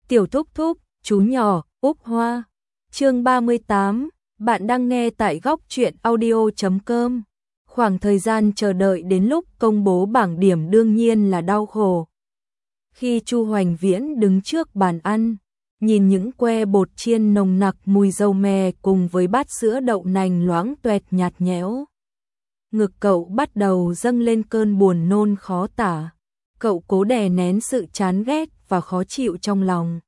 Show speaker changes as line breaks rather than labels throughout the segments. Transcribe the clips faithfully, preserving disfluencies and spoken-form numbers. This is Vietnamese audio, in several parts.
Tiểu thúc thúc, chú nhỏ, Úc Hoa. Chương ba mươi tám, bạn đang nghe tại góc truyện audio chấm com. Khoảng thời gian chờ đợi đến lúc công bố bảng điểm đương nhiên là đau khổ. Khi Chu Hoành Viễn đứng trước bàn ăn, nhìn những que bột chiên nồng nặc mùi dầu mè cùng với bát sữa đậu nành loãng toẹt nhạt nhẽo, ngực cậu bắt đầu dâng lên cơn buồn nôn khó tả. Cậu cố đè nén sự chán ghét và khó chịu trong lòng.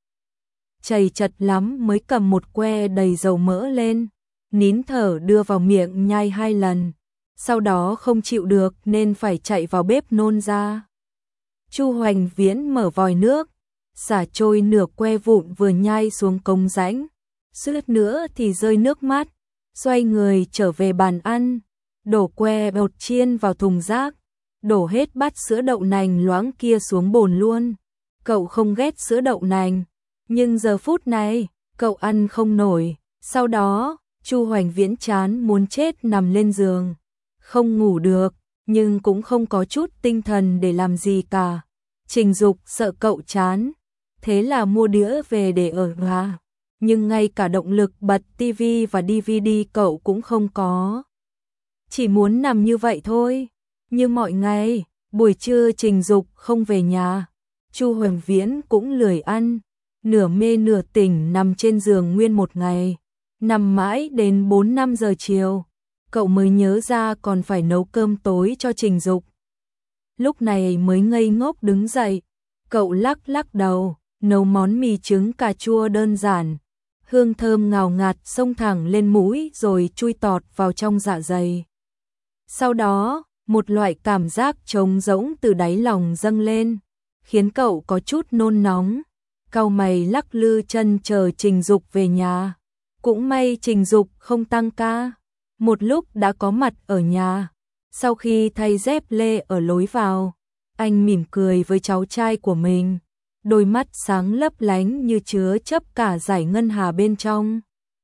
Chầy chật lắm mới cầm một que đầy dầu mỡ lên, nín thở đưa vào miệng nhai hai lần, sau đó không chịu được nên phải chạy vào bếp nôn ra. Chu Hoành Viễn mở vòi nước, xả trôi nửa que vụn vừa nhai xuống cống rãnh, suýt nữa thì rơi nước mắt, xoay người trở về bàn ăn, đổ que bột chiên vào thùng rác, đổ hết bát sữa đậu nành loãng kia xuống bồn luôn. Cậu không ghét sữa đậu nành, nhưng giờ phút này, cậu ăn không nổi. Sau đó, Chu Hoành Viễn chán muốn chết nằm lên giường, không ngủ được, nhưng cũng không có chút tinh thần để làm gì cả. Trình Dục sợ cậu chán, thế là mua đĩa về để ở nhà, nhưng ngay cả động lực bật tivi và đê vê đê cậu cũng không có. Chỉ muốn nằm như vậy thôi. Như mọi ngày, buổi trưa Trình Dục không về nhà, Chu Hoành Viễn cũng lười ăn, nửa mê nửa tỉnh nằm trên giường nguyên một ngày, nằm mãi đến bốn năm giờ chiều, cậu mới nhớ ra còn phải nấu cơm tối cho Trình Dục. Lúc này mới ngây ngốc đứng dậy, cậu lắc lắc đầu, nấu món mì trứng cà chua đơn giản, hương thơm ngào ngạt xông thẳng lên mũi rồi chui tọt vào trong dạ dày. Sau đó, một loại cảm giác trống rỗng từ đáy lòng dâng lên, khiến cậu có chút nôn nóng, cau mày lắc lư chân chờ Trình Dục về nhà. Cũng may Trình Dục không tăng ca, một lúc đã có mặt ở nhà. Sau khi thay dép lê ở lối vào, anh mỉm cười với cháu trai của mình, đôi mắt sáng lấp lánh như chứa chấp cả dải ngân hà bên trong.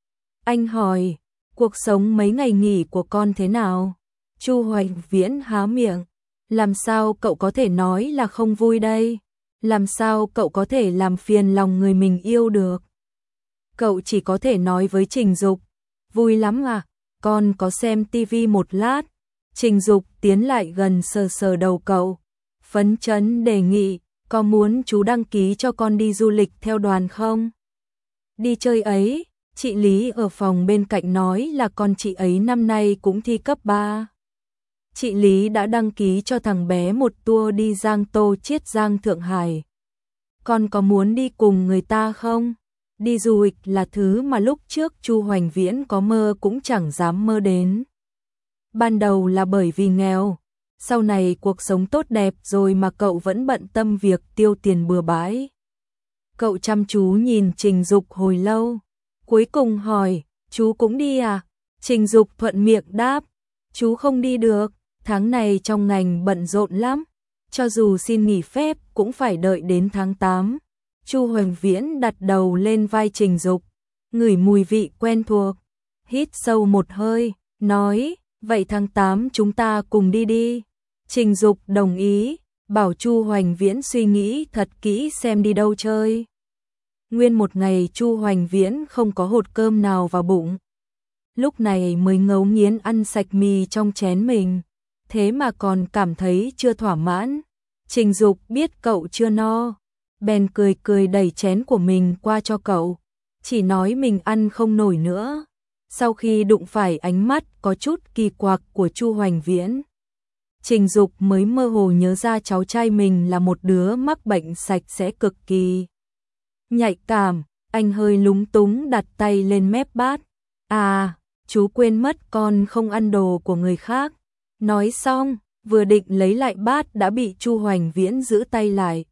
Anh hỏi, cuộc sống mấy ngày nghỉ của con thế nào? Chu Hoành Viễn há miệng, làm sao cậu có thể nói là không vui đây? Làm sao cậu có thể làm phiền lòng người mình yêu được? Cậu chỉ có thể nói với Trình Dục, vui lắm à, con có xem tivi một lát. Trình Dục tiến lại gần sờ sờ đầu cậu, phấn chấn đề nghị, có muốn chú đăng ký cho con đi du lịch theo đoàn không? Đi chơi ấy, chị Lý ở phòng bên cạnh nói là con chị ấy năm nay cũng thi cấp ba. Chị Lý đã đăng ký cho thằng bé một tour đi Giang Tô Chiết Giang Thượng Hải. Con có muốn đi cùng người ta không? Đi du lịch là thứ mà lúc trước Chu Hoành Viễn có mơ cũng chẳng dám mơ đến. Ban đầu là bởi vì nghèo, sau này cuộc sống tốt đẹp rồi mà cậu vẫn bận tâm việc tiêu tiền bừa bãi. Cậu chăm chú nhìn Trình Dục hồi lâu, cuối cùng hỏi, chú cũng đi à? Trình Dục thuận miệng đáp, chú không đi được. Tháng này trong ngành bận rộn lắm, cho dù xin nghỉ phép cũng phải đợi đến tháng tám. Chu Hoành Viễn đặt đầu lên vai Trình Dục, ngửi mùi vị quen thuộc, hít sâu một hơi, nói, vậy tháng tám chúng ta cùng đi đi. Trình Dục đồng ý, bảo Chu Hoành Viễn suy nghĩ thật kỹ xem đi đâu chơi. Nguyên một ngày Chu Hoành Viễn không có hột cơm nào vào bụng, lúc này mới ngấu nghiến ăn sạch mì trong chén mình. Thế mà còn cảm thấy chưa thỏa mãn. Trình Dục biết cậu chưa no, bèn cười cười đẩy chén của mình qua cho cậu, chỉ nói mình ăn không nổi nữa. Sau khi đụng phải ánh mắt có chút kỳ quặc của Chu Hoành Viễn, Trình Dục mới mơ hồ nhớ ra cháu trai mình là một đứa mắc bệnh sạch sẽ cực kỳ nhạy cảm. Anh hơi lúng túng đặt tay lên mép bát. À, chú quên mất con không ăn đồ của người khác. Nói xong, vừa định lấy lại bát đã bị Chu Hoành Viễn giữ tay lại.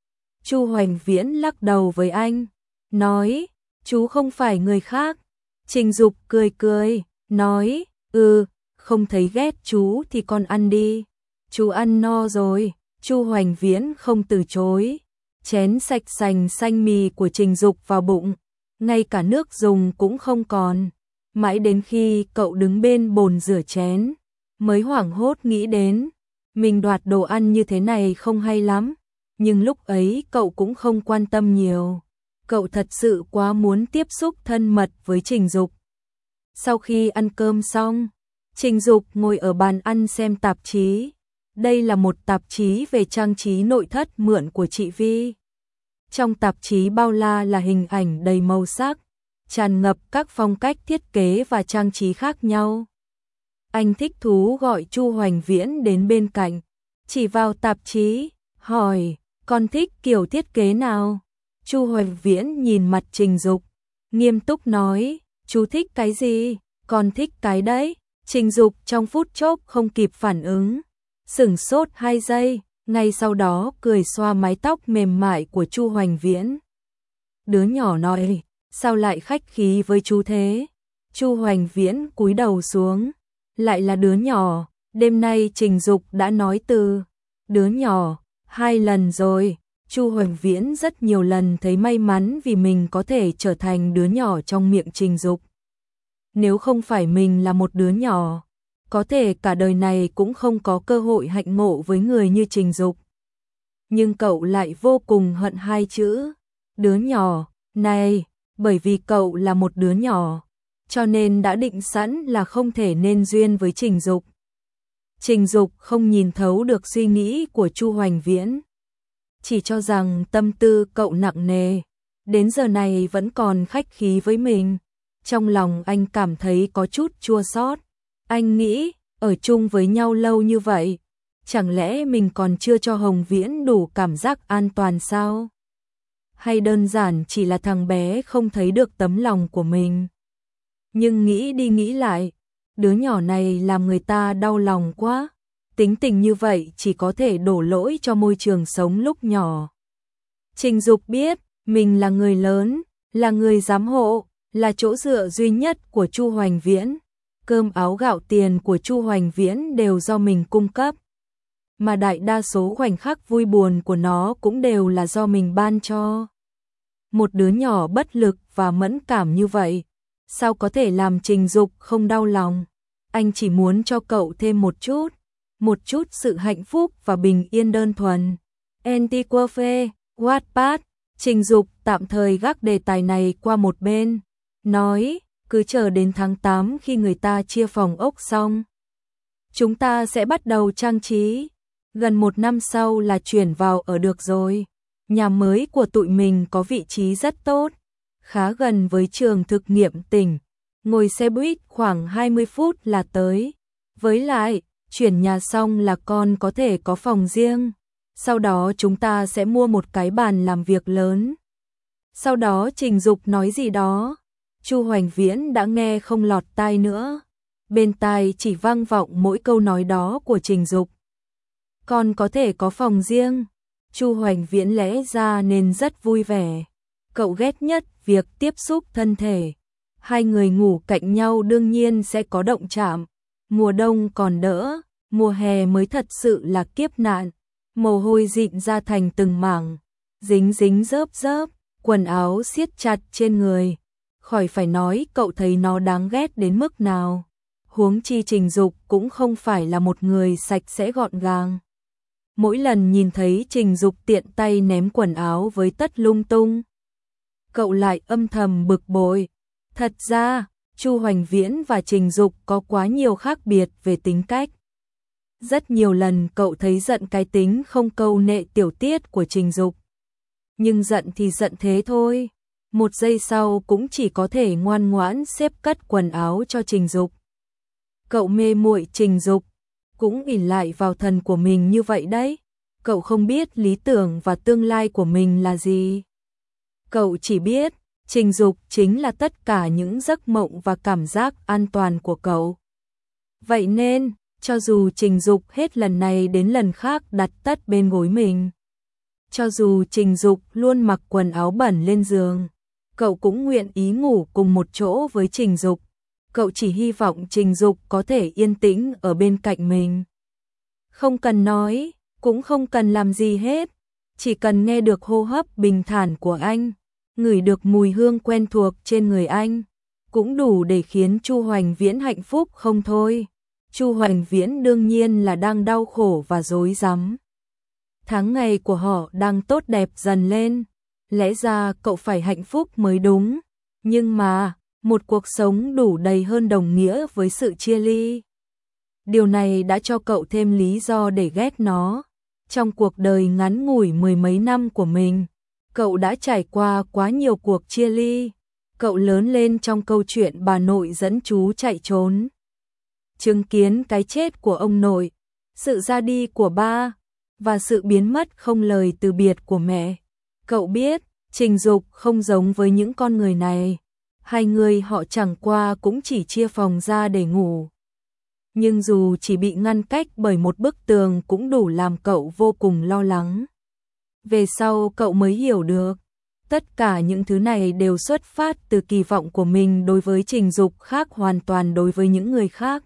Chu Hoành Viễn lắc đầu với anh, nói, chú không phải người khác. Trình Dục cười cười, nói, ừ, không thấy ghét chú thì con ăn đi. Chú ăn no rồi. Chu Hoành Viễn không từ chối, chén sạch sành xanh mì của Trình Dục vào bụng, ngay cả nước dùng cũng không còn. Mãi đến khi cậu đứng bên bồn rửa chén, mới hoảng hốt nghĩ đến, mình đoạt đồ ăn như thế này không hay lắm, nhưng lúc ấy cậu cũng không quan tâm nhiều. cậu thật sự quá muốn tiếp xúc thân mật với Trình Dục. Sau khi ăn cơm xong, Trình Dục ngồi ở bàn ăn xem tạp chí. Đây là một tạp chí về trang trí nội thất mượn của chị Vi. Trong tạp chí bao la là hình ảnh đầy màu sắc, tràn ngập các phong cách thiết kế và trang trí khác nhau. Anh thích thú gọi Chu Hoành Viễn đến bên cạnh, chỉ vào tạp chí, hỏi, con thích kiểu thiết kế nào? Chu Hoành Viễn nhìn mặt Trình Dục, nghiêm túc nói, chú thích cái gì? Con thích cái đấy. Trình Dục trong phút chốc không kịp phản ứng, sửng sốt hai giây, ngay sau đó cười xoa mái tóc mềm mại của Chu Hoành Viễn. Đứa nhỏ nói, sao lại khách khí với chú thế? Chu Hoành Viễn cúi đầu xuống, lại là đứa nhỏ, đêm nay Trình Dục đã nói từ đứa nhỏ hai lần rồi. Chu Hoành Viễn rất nhiều lần thấy may mắn vì mình có thể trở thành đứa nhỏ trong miệng Trình Dục. Nếu không phải mình là một đứa nhỏ, có thể cả đời này cũng không có cơ hội hạnh ngộ với người như Trình Dục. Nhưng cậu lại vô cùng hận hai chữ đứa nhỏ này, bởi vì cậu là một đứa nhỏ, cho nên đã định sẵn là không thể nên duyên với Trình Dục. Trình Dục không nhìn thấu được suy nghĩ của Chu Hoành Viễn, chỉ cho rằng tâm tư cậu nặng nề, đến giờ này vẫn còn khách khí với mình. Trong lòng anh cảm thấy có chút chua xót. Anh nghĩ, ở chung với nhau lâu như vậy, chẳng lẽ mình còn chưa cho Hồng Viễn đủ cảm giác an toàn sao? Hay đơn giản chỉ là thằng bé không thấy được tấm lòng của mình? Nhưng nghĩ đi nghĩ lại, đứa nhỏ này làm người ta đau lòng quá. Tính tình như vậy chỉ có thể đổ lỗi cho môi trường sống lúc nhỏ. Trình Dục biết, mình là người lớn, là người giám hộ, là chỗ dựa duy nhất của Chu Hoành Viễn. Cơm áo gạo tiền của Chu Hoành Viễn đều do mình cung cấp, mà đại đa số khoảnh khắc vui buồn của nó cũng đều là do mình ban cho. Một đứa nhỏ bất lực và mẫn cảm như vậy, sao có thể làm Trình Dục không đau lòng? Anh chỉ muốn cho cậu thêm một chút, một chút sự hạnh phúc và bình yên đơn thuần. Antiquafe, Wattpad, Trình Dục tạm thời gác đề tài này qua một bên, nói, cứ chờ đến tháng tám khi người ta chia phòng ốc xong, chúng ta sẽ bắt đầu trang trí. Gần một năm sau là chuyển vào ở được rồi. Nhà mới của tụi mình có vị trí rất tốt, khá gần với trường thực nghiệm tỉnh, ngồi xe buýt khoảng hai mươi phút là tới. Với lại, chuyển nhà xong là con có thể có phòng riêng. Sau đó chúng ta sẽ mua một cái bàn làm việc lớn. Sau đó Trình Dục nói gì đó, Chu Hoành Viễn đã nghe không lọt tai nữa. Bên tai chỉ vang vọng mỗi câu nói đó của Trình Dục. Con có thể có phòng riêng. Chu Hoành Viễn lẽ ra nên rất vui vẻ. Cậu ghét nhất việc tiếp xúc thân thể. Hai người ngủ cạnh nhau đương nhiên sẽ có động chạm. Mùa đông còn đỡ, mùa hè mới thật sự là kiếp nạn. Mồ hôi dịn ra thành từng mảng, dính dính rớp rớp, quần áo siết chặt trên người. Khỏi phải nói cậu thấy nó đáng ghét đến mức nào. Huống chi Trình Dục cũng không phải là một người sạch sẽ gọn gàng. Mỗi lần nhìn thấy Trình Dục tiện tay ném quần áo với tất lung tung, cậu lại âm thầm bực bội. Thật ra, Chu Hoành Viễn và Trình Dục có quá nhiều khác biệt về tính cách. Rất nhiều lần cậu thấy giận cái tính không câu nệ tiểu tiết của Trình Dục. Nhưng giận thì giận thế thôi. Một giây sau cũng chỉ có thể ngoan ngoãn xếp cất quần áo cho Trình Dục. Cậu mê muội Trình Dục, cũng ỷ lại vào thần của mình như vậy đấy. Cậu không biết lý tưởng và tương lai của mình là gì. Cậu chỉ biết, Trình Dục chính là tất cả những giấc mộng và cảm giác an toàn của cậu. Vậy nên, cho dù Trình Dục hết lần này đến lần khác đặt tất bên gối mình, cho dù Trình Dục luôn mặc quần áo bẩn lên giường, cậu cũng nguyện ý ngủ cùng một chỗ với Trình Dục. Cậu chỉ hy vọng Trình Dục có thể yên tĩnh ở bên cạnh mình. Không cần nói, cũng không cần làm gì hết, chỉ cần nghe được hô hấp bình thản của anh, ngửi được mùi hương quen thuộc trên người anh, cũng đủ để khiến Chu Hoành Viễn hạnh phúc không thôi. Chu Hoành Viễn đương nhiên là đang đau khổ và rối rắm. Tháng ngày của họ đang tốt đẹp dần lên, lẽ ra cậu phải hạnh phúc mới đúng, nhưng mà, một cuộc sống đủ đầy hơn đồng nghĩa với sự chia ly. Điều này đã cho cậu thêm lý do để ghét nó. Trong cuộc đời ngắn ngủi mười mấy năm của mình, cậu đã trải qua quá nhiều cuộc chia ly. Cậu lớn lên trong câu chuyện bà nội dẫn chú chạy trốn, chứng kiến cái chết của ông nội, sự ra đi của ba, và sự biến mất không lời từ biệt của mẹ. Cậu biết, Trình Dục không giống với những con người này. Hai người họ chẳng qua cũng chỉ chia phòng ra để ngủ. Nhưng dù chỉ bị ngăn cách bởi một bức tường cũng đủ làm cậu vô cùng lo lắng. Về sau cậu mới hiểu được, tất cả những thứ này đều xuất phát từ kỳ vọng của mình đối với Trình Dục khác hoàn toàn đối với những người khác.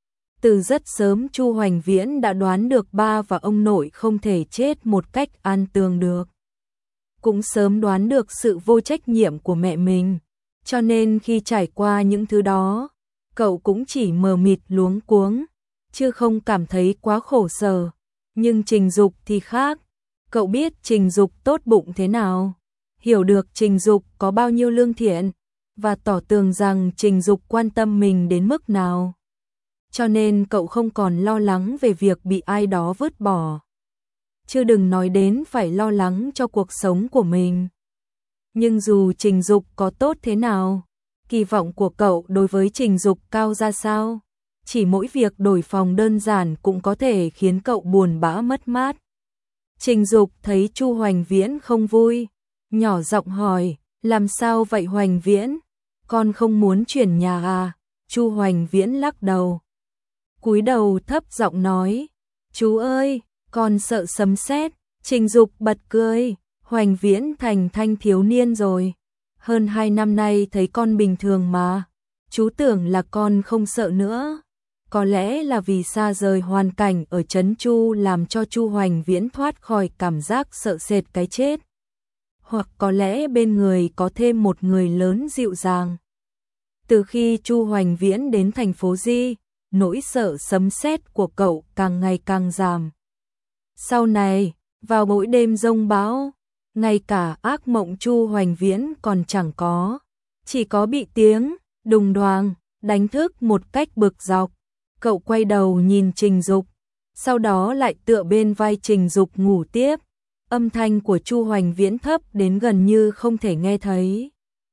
Từ rất sớm Chu Hoành Viễn đã đoán được ba và ông nội không thể chết một cách an tường được. Cũng sớm đoán được sự vô trách nhiệm của mẹ mình, cho nên khi trải qua những thứ đó, cậu cũng chỉ mờ mịt luống cuống, chứ không cảm thấy quá khổ sở. Nhưng Trình Dục thì khác, cậu biết Trình Dục tốt bụng thế nào, hiểu được Trình Dục có bao nhiêu lương thiện, và tỏ tường rằng Trình Dục quan tâm mình đến mức nào. Cho nên cậu không còn lo lắng về việc bị ai đó vứt bỏ. Chứ đừng nói đến phải lo lắng cho cuộc sống của mình. Nhưng dù Trình Dục có tốt thế nào, kỳ vọng của cậu đối với Trình Dục cao ra sao, chỉ mỗi việc đổi phòng đơn giản cũng có thể khiến cậu buồn bã mất mát. Trình Dục thấy Chu Hoành Viễn không vui, nhỏ giọng hỏi, làm sao vậy Hoành Viễn? Con không muốn chuyển nhà à? Chu Hoành Viễn lắc đầu. Cúi đầu thấp giọng nói, chú ơi, con sợ sấm sét. Trình Dục bật cười, Hoành Viễn thành thanh thiếu niên rồi. Hơn hai năm nay thấy con bình thường mà. Chú tưởng là con không sợ nữa. Có lẽ là vì xa rời hoàn cảnh ở Trấn Chu làm cho Chu Hoành Viễn thoát khỏi cảm giác sợ sệt cái chết. Hoặc có lẽ bên người có thêm một người lớn dịu dàng. Từ khi Chu Hoành Viễn đến thành phố Di, nỗi sợ sấm sét của cậu càng ngày càng giảm. Sau này, vào mỗi đêm giông bão, ngay cả ác mộng Chu Hoành Viễn còn chẳng có, chỉ có bị tiếng đùng đoàng đánh thức một cách bực dọc. Cậu quay đầu nhìn Trình Dục, sau đó lại tựa bên vai Trình Dục ngủ tiếp. Âm thanh của Chu Hoành Viễn thấp đến gần như không thể nghe thấy.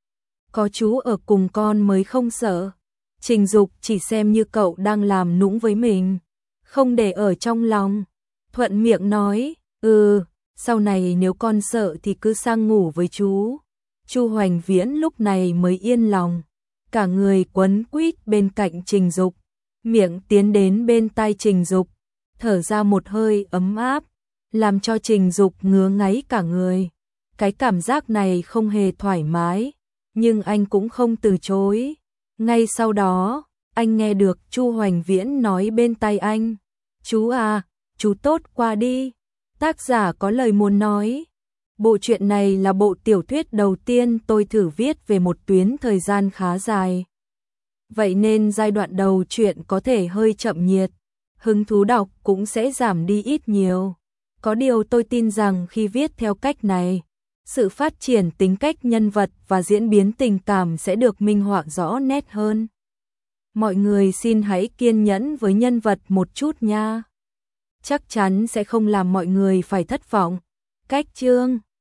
Có chú ở cùng con mới không sợ. Trình Dục chỉ xem như cậu đang làm nũng với mình, không để ở trong lòng. Thuận miệng nói, ừ, sau này nếu con sợ thì cứ sang ngủ với chú. Chu Hoành Viễn lúc này mới yên lòng, cả người quấn quýt bên cạnh Trình Dục, miệng tiến đến bên tai Trình Dục, thở ra một hơi ấm áp, làm cho Trình Dục ngứa ngáy cả người. Cái cảm giác này không hề thoải mái, nhưng anh cũng không từ chối. Ngay sau đó, anh nghe được Chu Hoành Viễn nói bên tai anh, chú à, chú tốt qua đi. Tác giả có lời muốn nói. Bộ truyện này là bộ tiểu thuyết đầu tiên tôi thử viết về một tuyến thời gian khá dài. Vậy nên giai đoạn đầu truyện có thể hơi chậm nhiệt, hứng thú đọc cũng sẽ giảm đi ít nhiều. Có điều tôi tin rằng khi viết theo cách này, sự phát triển tính cách nhân vật và diễn biến tình cảm sẽ được minh họa rõ nét hơn. Mọi người xin hãy kiên nhẫn với nhân vật một chút nha. Chắc chắn sẽ không làm mọi người phải thất vọng. Cách chương